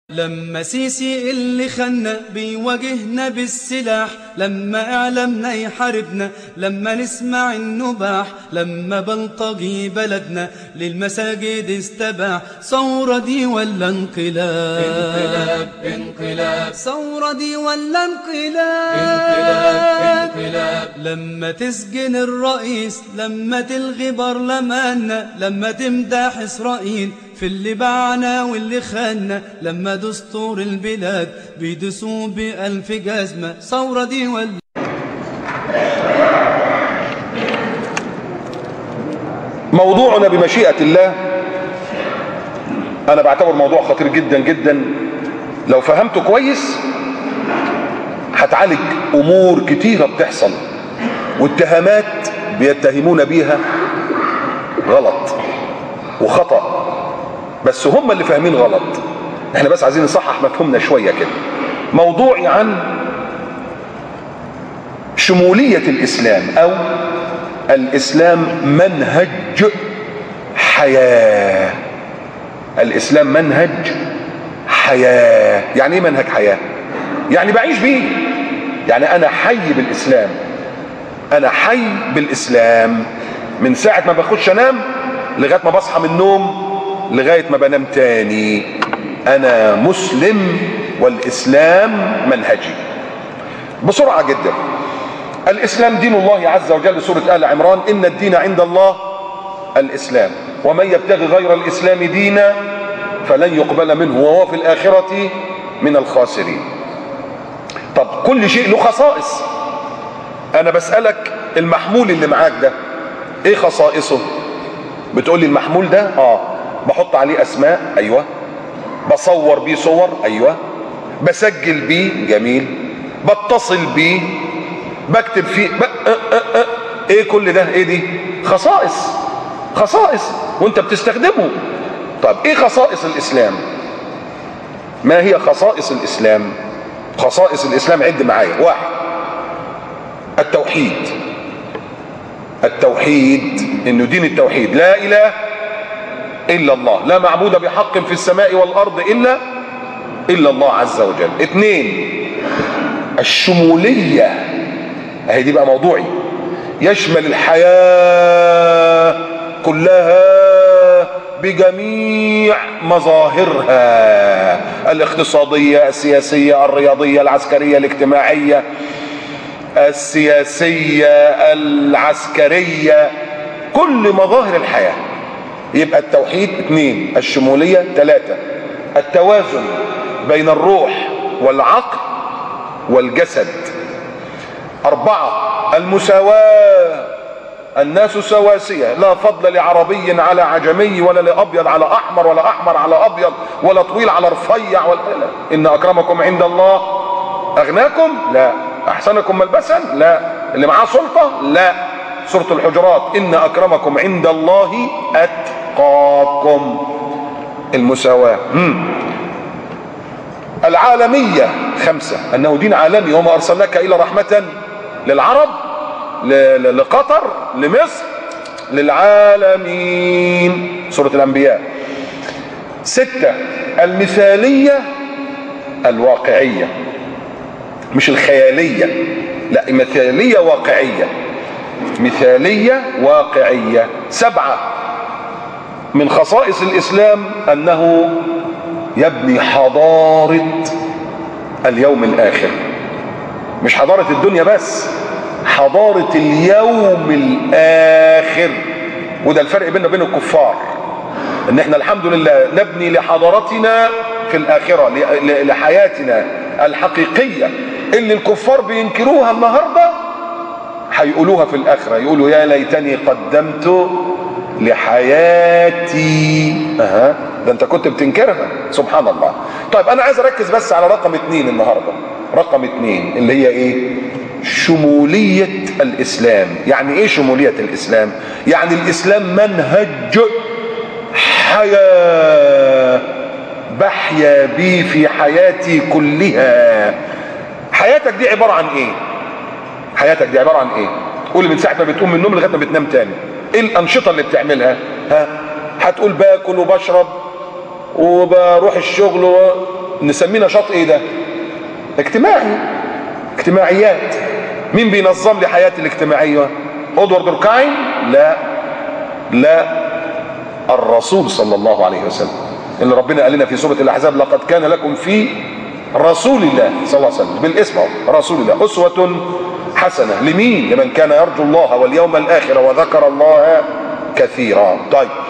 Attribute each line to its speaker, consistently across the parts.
Speaker 1: لما سيسي اللي خلنا بيواجهنا بالسلاح، لما اعلامنا يحاربنا، لما نسمع النباح، لما بلطجي بلدنا للمساجد استباح. ثورة دي ولا انقلاب؟
Speaker 2: انقلاب انقلاب.
Speaker 1: ثورة دي ولا انقلاب؟
Speaker 2: انقلاب انقلاب.
Speaker 1: لما تسجن الرئيس، لما تلغي برلماننا، لما تمدح إسرائيل في اللي باعنا واللي خاننا، لما دستور البلاد بيدسوه ب1000 جزمة. ثورة دي ولا؟
Speaker 3: موضوعنا بمشيئة الله أنا بعتبر موضوع خطير جدا جدا. لو فهمته كويس هتعالج أمور كتيرة بتحصل واتهامات بيتهمون بيها غلط وخطأ، بس هم اللي فاهمين غلط. احنا بس عايزين نصحح مفهومنا شوية كده. موضوعي عن شمولية الإسلام أو الإسلام منهج حياة. الإسلام منهج حياة. يعني إيه منهج حياة؟ يعني بعيش بيه، يعني أنا حي بالإسلام. أنا حي بالإسلام من ساعة ما بخش أنام لغاية ما بصحى من النوم لغاية ما بنام تاني. أنا مسلم والإسلام منهجي. بسرعة جدا، الإسلام دين الله عز وجل، سورة آل عمران: إن الدين عند الله الإسلام ومن يبتغي غير الإسلام دينا فلن يقبل منه وهو في الآخرة من الخاسرين. طب كل شيء له خصائص. أنا بسألك المحمول اللي معاك ده إيه خصائصه؟ بتقول لي المحمول ده بحط عليه أسماء، أيوة. بصور بيه صور، أيوة. بسجل بيه، جميل. بتصل بيه، بكتب فيه ايه كل ده؟ ايه دي؟ خصائص. خصائص وانت بتستخدمه. طب ايه خصائص الاسلام؟ ما هي خصائص الاسلام؟ خصائص الاسلام عد معايا. 1: التوحيد. التوحيد انه دين التوحيد، لا اله الا الله، لا معبود بحق في السماء والارض الا الله عز وجل. 2: الشمولية. اهي دي بقى موضوعي، يشمل الحياة كلها بجميع مظاهرها: الاقتصادية، السياسية، الرياضية، العسكرية، الاجتماعية، السياسية، العسكرية، كل مظاهر الحياة. يبقى التوحيد. 2: الشمولية. 3: التوازن بين الروح والعقل والجسد. 4: المساواة، الناس سواسية، لا فضل لعربي على عجمي ولا لأبيض على أحمر ولا أحمر على أبيض ولا طويل على رفيع ولا إن أكرمكم عند الله أغناكم؟ لا. أحسنكم ملبسا؟ لا. اللي معاه سلطة؟ لا. سورة الحجرات: إن أكرمكم عند الله أتقاكم. المساواة. العالمية. 5: أنه دين عالمي، وما أرسلناك إلا رحمة للعرب، لقطر، لمصر، للعالمين. سورة الأنبياء. 6: المثالية الواقعية، مش الخيالية، لا، مثالية واقعية. مثالية واقعية. 7: من خصائص الإسلام أنه يبني حضارة اليوم الآخر، مش حضارة الدنيا بس، حضارة اليوم الآخر. وده الفرق بيننا وبين الكفار، ان احنا الحمد لله نبني لحضارتنا في الآخرة، لحياتنا الحقيقية اللي الكفار بينكروها النهاردة هيقولوها في الآخرة. يقولوا يا ليتني قدمت لحياتي. ده انت كنت بتنكرها، سبحان الله. طيب انا عايز اركز بس على رقم 2 النهارده. رقم 2 اللي هي ايه؟ شمولية الاسلام. يعني ايه شمولية الاسلام؟ يعني الاسلام منهج حياة بحيا بيه في حياتي كلها. حياتك دي عبارة عن ايه؟ حياتك دي عبارة عن ايه؟ قولي من ساعة ما بتقوم من النوم لغاية ما بتنام تاني، ايه الانشطة اللي بتعملها؟ هتقول باكل وبشرب وبروح الشغل نسميه نشاط ايه ده؟ اجتماعي، اجتماعيات. مين بينظم لي حياتي الاجتماعية؟ ادوارد دوركايم؟ لا، الرسول صلى الله عليه وسلم، اللي ربنا قال لنا في سورة الأحزاب لقد كان لكم في رسول الله صلى الله عليه وسلم، بالاسم رسول الله أسوة حسنة. لمين؟ لمن كان يرجو الله واليوم الآخر وذكر الله كثيرا.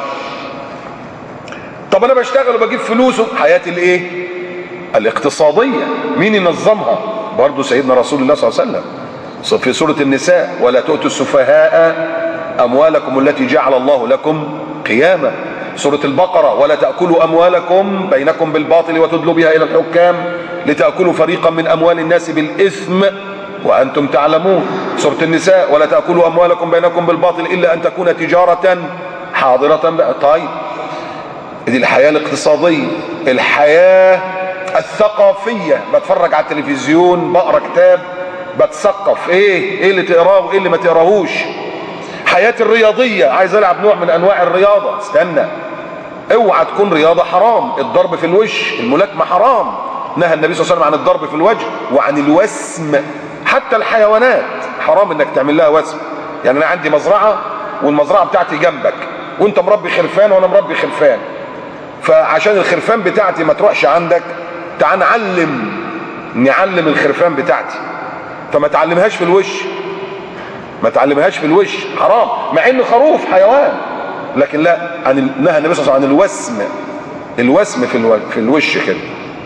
Speaker 3: طب أنا بشتغل وبجيب فلوس، حياتي الإيه؟ الاقتصادية مين ينظمها؟ برضو سيدنا رسول الله صلى الله عليه وسلم في سورة النساء: ولا تؤتوا السفهاء أموالكم التي جعل الله لكم قياما. سورة البقرة: ولا تأكلوا أموالكم بينكم بالباطل وتدلوا بها إلى الحكام لتأكلوا فريقا من أموال الناس بالإثم وأنتم تعلمون. سورة النساء: ولا تأكلوا أموالكم بينكم بالباطل إلا أن تكون تجارة حاضرة. طيب، دي الحياة الاقتصادية. الحياة الثقافية: بتفرج على التلفزيون، بقرأ كتاب، بتثقف. ايه اللي تقراه وايه اللي ما تقراهوش. حياتي الرياضية: عايز العب نوع من انواع الرياضة، استنى، اوعى تكون رياضة حرام. الضرب في الوش، الملاكمة حرام، نهى النبي صلى الله عليه وسلم عن الضرب في الوجه وعن الوسم. حتى الحيوانات حرام انك تعمل لها وسم. يعني انا عندي مزرعة والمزرعة بتاعتي جنبك، وانت مربي خرفان وانا مربي خرفان، فعشان الخرفان بتاعتي ما تروحش عندك، تعال نعلم الخرفان بتاعتي، فما تعلمهاش في الوش، ما تعلمهاش في الوش، حرام، مع انه خروف حيوان، لكن لا، نهى النبي صلى الله عليه وسلم عن الوسم في الوش كده.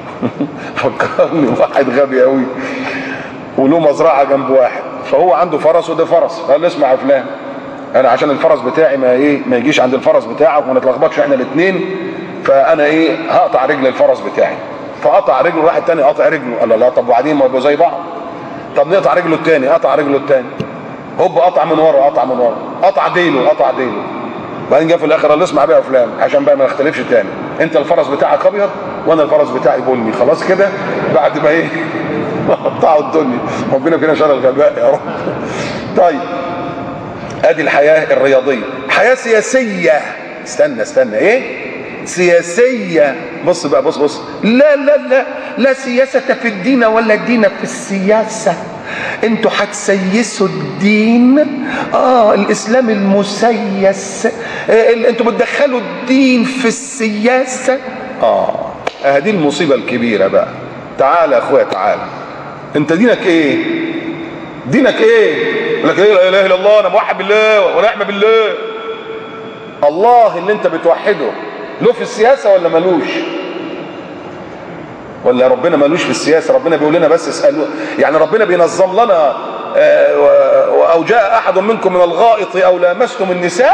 Speaker 3: فكرني واحد غبي قوي وله مزرعه جنب واحد، فهو عنده فرس وده فرس، قال له: اسمع يا فلان، انا عشان الفرس بتاعي ما يجيش عند الفرس بتاعك وما نتلخبطش احنا الاثنين، فانا هقطع رجل الفرس بتاعي. فقطع رجله، واحد تاني قطع رجله، قال له: لا، طب وبعدين ما يبقوا زي بعض. طب نقطع رجله التاني، قطع رجله التاني، هوب قطع من ورا، قطع ديله، بعدين جه في الاخر قال له: اسمع بقى يا فلان، عشان بقى ما نختلفش تاني، انت الفرس بتاعك ابيض وانا الفرس بتاعي بني، خلاص كده. بعد ما قطعوا الدنيا، ربنا فينا شر الغباء يا رب. طيب، ادي الحياه الرياضيه. حياه سياسيه: استنى سياسيه. بص بقى، بص، لا سياسه في الدين ولا دين في السياسه. انتوا هتسيسوا الدين. الاسلام المسيس، انتوا بتدخلوا الدين في السياسه. دي المصيبه الكبيره بقى. تعال يا اخويا، تعال، انت دينك ايه؟ يقول لك: لا اله الا الله، انا موحد بالله ونعم بالله. الله اللي انت بتوحده له في السياسه ولا ملوش؟ ولا ربنا ملوش في السياسه؟ ربنا بيقول لنا بس اسالوا، يعني ربنا بينظم لنا: او جاء احد منكم من الغائط او لامستم النساء،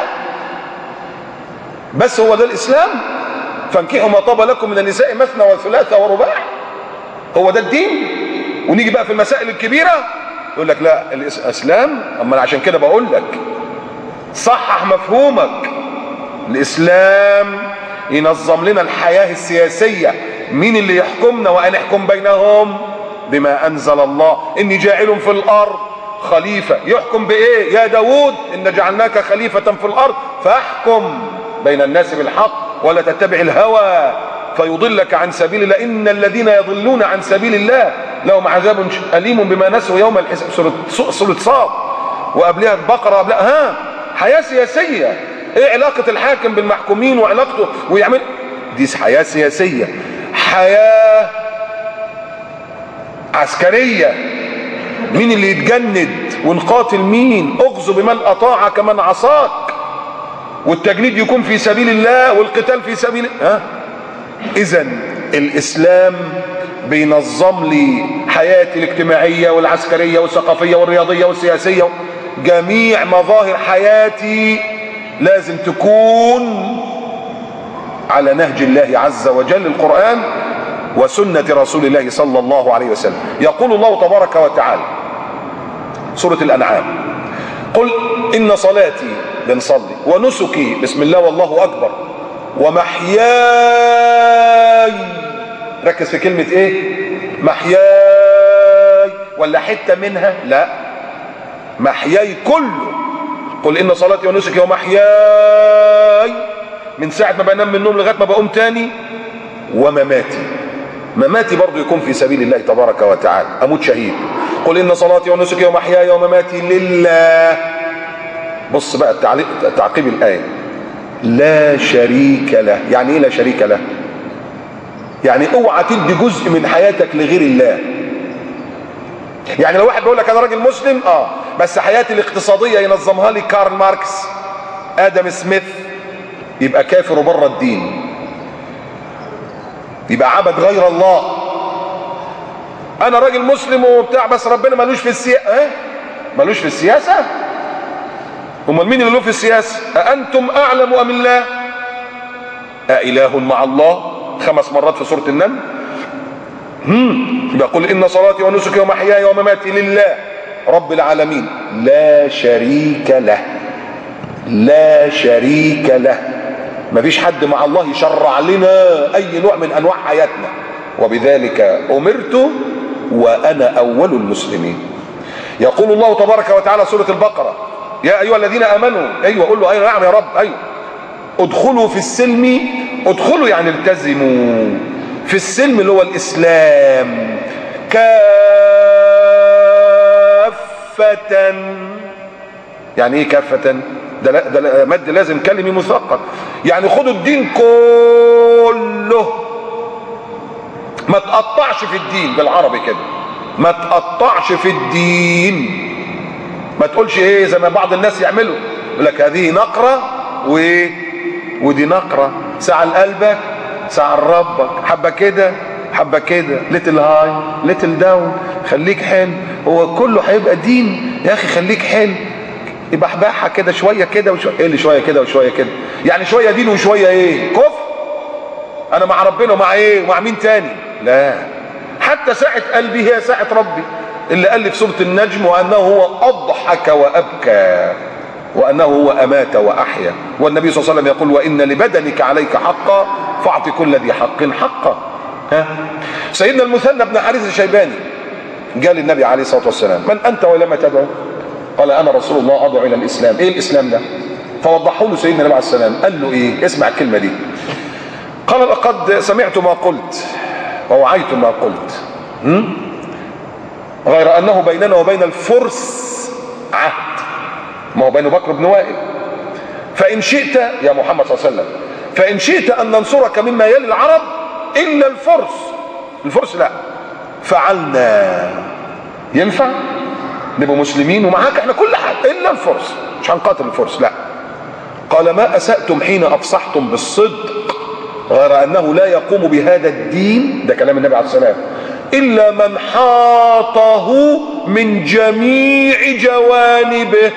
Speaker 3: بس هو ده الاسلام؟ فانكحوا ما طاب لكم من النساء مثنى وثلاث ورباع، هو ده الدين؟ ونيجي بقى في المسائل الكبيره يقول لك: لا، الاسلام. اما عشان كده بقول لك صحح مفهومك. الاسلام ينظم لنا الحياه السياسيه. مين اللي يحكمنا؟ وان احكم بينهم بما انزل الله، اني جاعل في الارض خليفه. يحكم بايه؟ يا داود ان جعلناك خليفه في الارض فاحكم بين الناس بالحق ولا تتبع الهوى فيضلك عن سبيل الله، ان الذين يضلون عن سبيل الله لهم عذاب اليم بما نسوا يوم الحساب. سوره صاد، وقبلها البقره، قبلها حياه سياسيه. ايه علاقه الحاكم بالمحكومين وعلاقته ويعمل؟ دي حياه سياسيه. حياه عسكريه: مين اللي يتجند ونقاتل مين؟ اغزو بمن اطاعك من عصاك، والتجنيد يكون في سبيل الله والقتال في سبيل اذن الاسلام بينظم لي حياتي الاجتماعيه والعسكريه والثقافيه والرياضيه والسياسيه. جميع مظاهر حياتي لازم تكون على نهج الله عز وجل، القرآن وسنة رسول الله صلى الله عليه وسلم. يقول الله تبارك وتعالى سورة الأنعام: قل إن صلاتي، بنصلي، ونسكي، بسم الله والله أكبر، ومحياي، ركز في كلمة ايه؟ محياي، ولا حتة منها؟ لا، محياي كله. قل إن صلاتي ونسكي ومحياي، من ساعة ما بنام من النوم لغاية ما بقوم تاني، ومماتي. مماتي برضو يكون في سبيل الله تبارك وتعالى، اموت شهيد. قل ان صلاتي ونسكي ومحياي ومماتي لله. بص بقى تعقيب الايه، لا شريك له. يعني ايه لا شريك له؟ يعني اوعى تدي جزء من حياتك لغير الله. يعني لو واحد بيقول لك انا راجل مسلم بس حياتي الاقتصاديه ينظمها لي كارل ماركس، ادم سميث، يبقى كافر وبره الدين، يبقى عبد غير الله. انا راجل مسلم وبتاع بس ربنا ملوش في السياسه. ملوش في السياسه؟ امال مين اللي له في السياسه؟ أأنتم اعلم ام الله؟ أإله مع الله 5 مرات في سوره النمل. يقول ان صلاتي ونسكي ومحياي ومماتي لله رب العالمين لا شريك له. لا شريك له. مفيش حد مع الله يشرع لنا اي نوع من انواع حياتنا، وبذلك امرت وانا اول المسلمين. يقول الله تبارك وتعالى سورة البقرة يا ايها الذين امنوا. ايوه قول له ايوه نعم يا رب. ايوه ادخلوا في السلم. ادخلوا يعني التزموا في السلم اللي هو الاسلام كافة. يعني ايه كافة؟ ده مد لازم كلمي مثقل، يعني خدوا الدين كله، ما تقطعش في الدين. بالعربي كده ما تقطعش في الدين. ما تقولش ايه زي ما بعض الناس يعملوا، يقول لك هذه نقرة ودي نقرة، ساعة لقلبك ساعة لربك، حبة كده حبة كده، ليتل هاي ليتل داون، خليك حلو. هو كله هيبقى دين يا اخي؟ خليك حلو، يبقى احبحها كده شويه كده وشويه. ايه اللي شويه كده وشويه كده؟ يعني شويه دين وشويه ايه؟ كفر. انا مع ربنا ومع ايه؟ ومع مين تاني؟ لا، حتى ساعه قلبي هي ساعه ربي، اللي قال لي في سوره النجم وانه هو اضحك وابكى وانه هو امات واحيا. والنبي صلى الله عليه وسلم يقول وان لبدنك عليك حقا فاعط كل ذي حق حقه. سيدنا المثنى بن حارث الشيباني قال للنبي عليه الصلاه والسلام من انت ولما تدعو؟ قال انا رسول الله ادعو الى الاسلام. ايه الاسلام ده؟ فوضحوا له سيدنا النبي عليه السلام، قال له ايه؟ اسمع الكلمه دي. قال لقد سمعت ما قلت ووعيت ما قلت، غير انه بيننا وبين الفرس عهد. ما هو بين بكر بن وائل. فان شئت يا محمد صلى الله عليه وسلم، فان شئت ان ننصرك مما يلي العرب الا الفرس لا فعلنا. ينفع نبقى مسلمين ومعاك احنا كل حاجه الا الفرس، مش هنقاتل الفرس لا. قال ما اسأتم حين افصحتم بالصدق، غير انه لا يقوم بهذا الدين، ده كلام النبي عليه السلام، الا من حاطه من جميع جوانبه.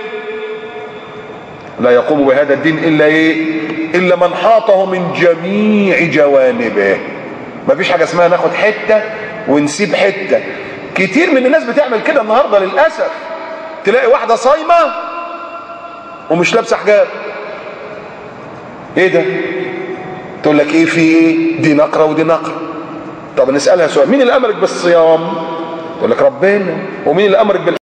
Speaker 3: لا يقوم بهذا الدين الا ايه؟ الا من حاطه من جميع جوانبه. مفيش حاجه اسمها ناخد حته ونسيب حته. كتير من الناس بتعمل كده النهارده للاسف. تلاقي واحده صايمه ومش لابسه حجاب. ايه ده؟ تقول لك ايه في ايه؟ دي نقره ودي نقره. طب نسالها سؤال، مين اللي امرك بالصيام؟ تقول لك ربنا. ومين اللي امرك